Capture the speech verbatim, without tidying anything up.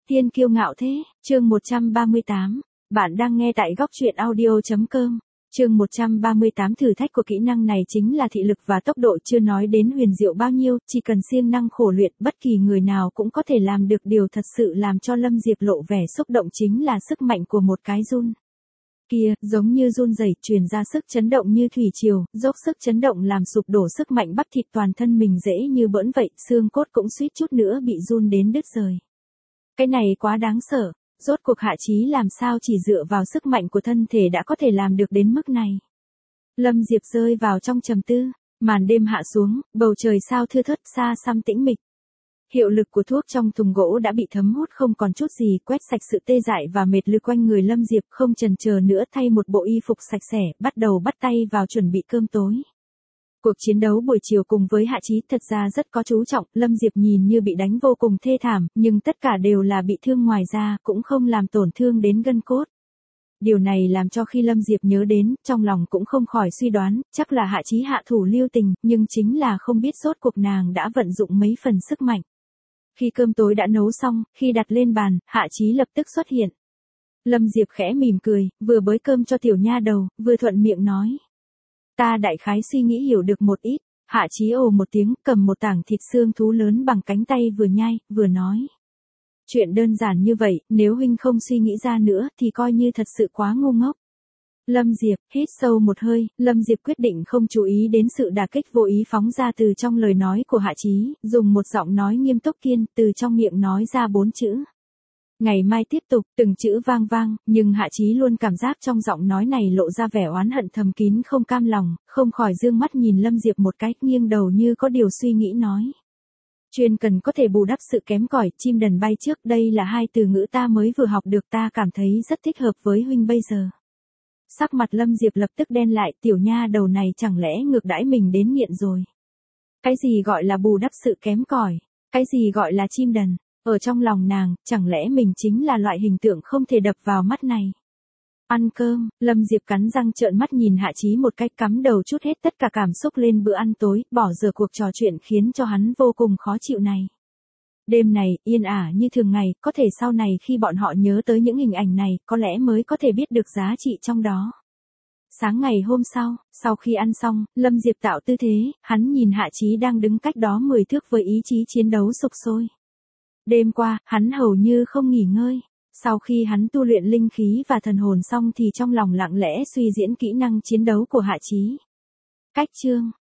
Tiên kiêu ngạo thế, chương một trăm ba mươi tám. Bạn đang nghe tại góc truyện audio.com. Chương một trăm ba mươi tám thử thách của kỹ năng này chính là thị lực và tốc độ, chưa nói đến huyền diệu bao nhiêu, chỉ cần siêng năng khổ luyện, bất kỳ người nào cũng có thể làm được. Điều thật sự làm cho Lâm Diệp lộ vẻ xúc động chính là sức mạnh của một cái run kia, giống như run rẩy, truyền ra sức chấn động như thủy triều, dốc sức chấn động làm sụp đổ sức mạnh bắp thịt toàn thân mình dễ như bỡn vậy, xương cốt cũng suýt chút nữa bị run đến đứt rời. Cái này quá đáng sợ, rốt cuộc Hạ Chí làm sao chỉ dựa vào sức mạnh của thân thể đã có thể làm được đến mức này. Lâm Diệp rơi vào trong trầm tư, màn đêm hạ xuống, bầu trời sao thưa thớt, xa xăm tĩnh mịch. Hiệu lực của thuốc trong thùng gỗ đã bị thấm hút không còn chút gì, quét sạch sự tê dại và mệt lử quanh người Lâm Diệp, không chần chờ nữa thay một bộ y phục sạch sẽ, bắt đầu bắt tay vào chuẩn bị cơm tối. Cuộc chiến đấu buổi chiều cùng với Hạ Chí thật ra rất có chú trọng, Lâm Diệp nhìn như bị đánh vô cùng thê thảm, nhưng tất cả đều là bị thương ngoài ra, cũng không làm tổn thương đến gân cốt. Điều này làm cho khi Lâm Diệp nhớ đến, trong lòng cũng không khỏi suy đoán, chắc là Hạ Chí hạ thủ lưu tình, nhưng chính là không biết rốt cuộc nàng đã vận dụng mấy phần sức mạnh. Khi cơm tối đã nấu xong, khi đặt lên bàn, Hạ Chí lập tức xuất hiện. Lâm Diệp khẽ mỉm cười, vừa bới cơm cho tiểu nha đầu, vừa thuận miệng nói. Ta đại khái suy nghĩ hiểu được một ít. Hạ Chí ồ một tiếng, cầm một tảng thịt xương thú lớn bằng cánh tay vừa nhai, vừa nói. Chuyện đơn giản như vậy, nếu huynh không suy nghĩ ra nữa thì coi như thật sự quá ngu ngốc. Lâm Diệp hít sâu một hơi, Lâm Diệp quyết định không chú ý đến sự đả kích vô ý phóng ra từ trong lời nói của Hạ Chí, dùng một giọng nói nghiêm túc kiên, từ trong miệng nói ra bốn chữ. Ngày mai tiếp tục, từng chữ vang vang, nhưng Hạ Chí luôn cảm giác trong giọng nói này lộ ra vẻ oán hận thầm kín không cam lòng, không khỏi dương mắt nhìn Lâm Diệp một cái, nghiêng đầu như có điều suy nghĩ nói. Chuyên cần có thể bù đắp sự kém cỏi, chim đần bay trước, đây là hai từ ngữ ta mới vừa học được, ta cảm thấy rất thích hợp với huynh bây giờ. Sắc mặt Lâm Diệp lập tức đen lại, tiểu nha đầu này chẳng lẽ ngược đãi mình đến nghiện rồi. Cái gì gọi là bù đắp sự kém cỏi, cái gì gọi là chim đần. Ở trong lòng nàng, chẳng lẽ mình chính là loại hình tượng không thể đập vào mắt này. Ăn cơm, Lâm Diệp cắn răng trợn mắt nhìn Hạ Chí một cách, cắm đầu chút hết tất cả cảm xúc lên bữa ăn tối, bỏ dở cuộc trò chuyện khiến cho hắn vô cùng khó chịu này. Đêm này, yên ả như thường ngày, có thể sau này khi bọn họ nhớ tới những hình ảnh này, có lẽ mới có thể biết được giá trị trong đó. Sáng ngày hôm sau, sau khi ăn xong, Lâm Diệp tạo tư thế, hắn nhìn Hạ Chí đang đứng cách đó mười thước với ý chí chiến đấu sục sôi. Đêm qua, hắn hầu như không nghỉ ngơi. Sau khi hắn tu luyện linh khí và thần hồn xong thì trong lòng lặng lẽ suy diễn kỹ năng chiến đấu của Hạ Chí. Cách chương,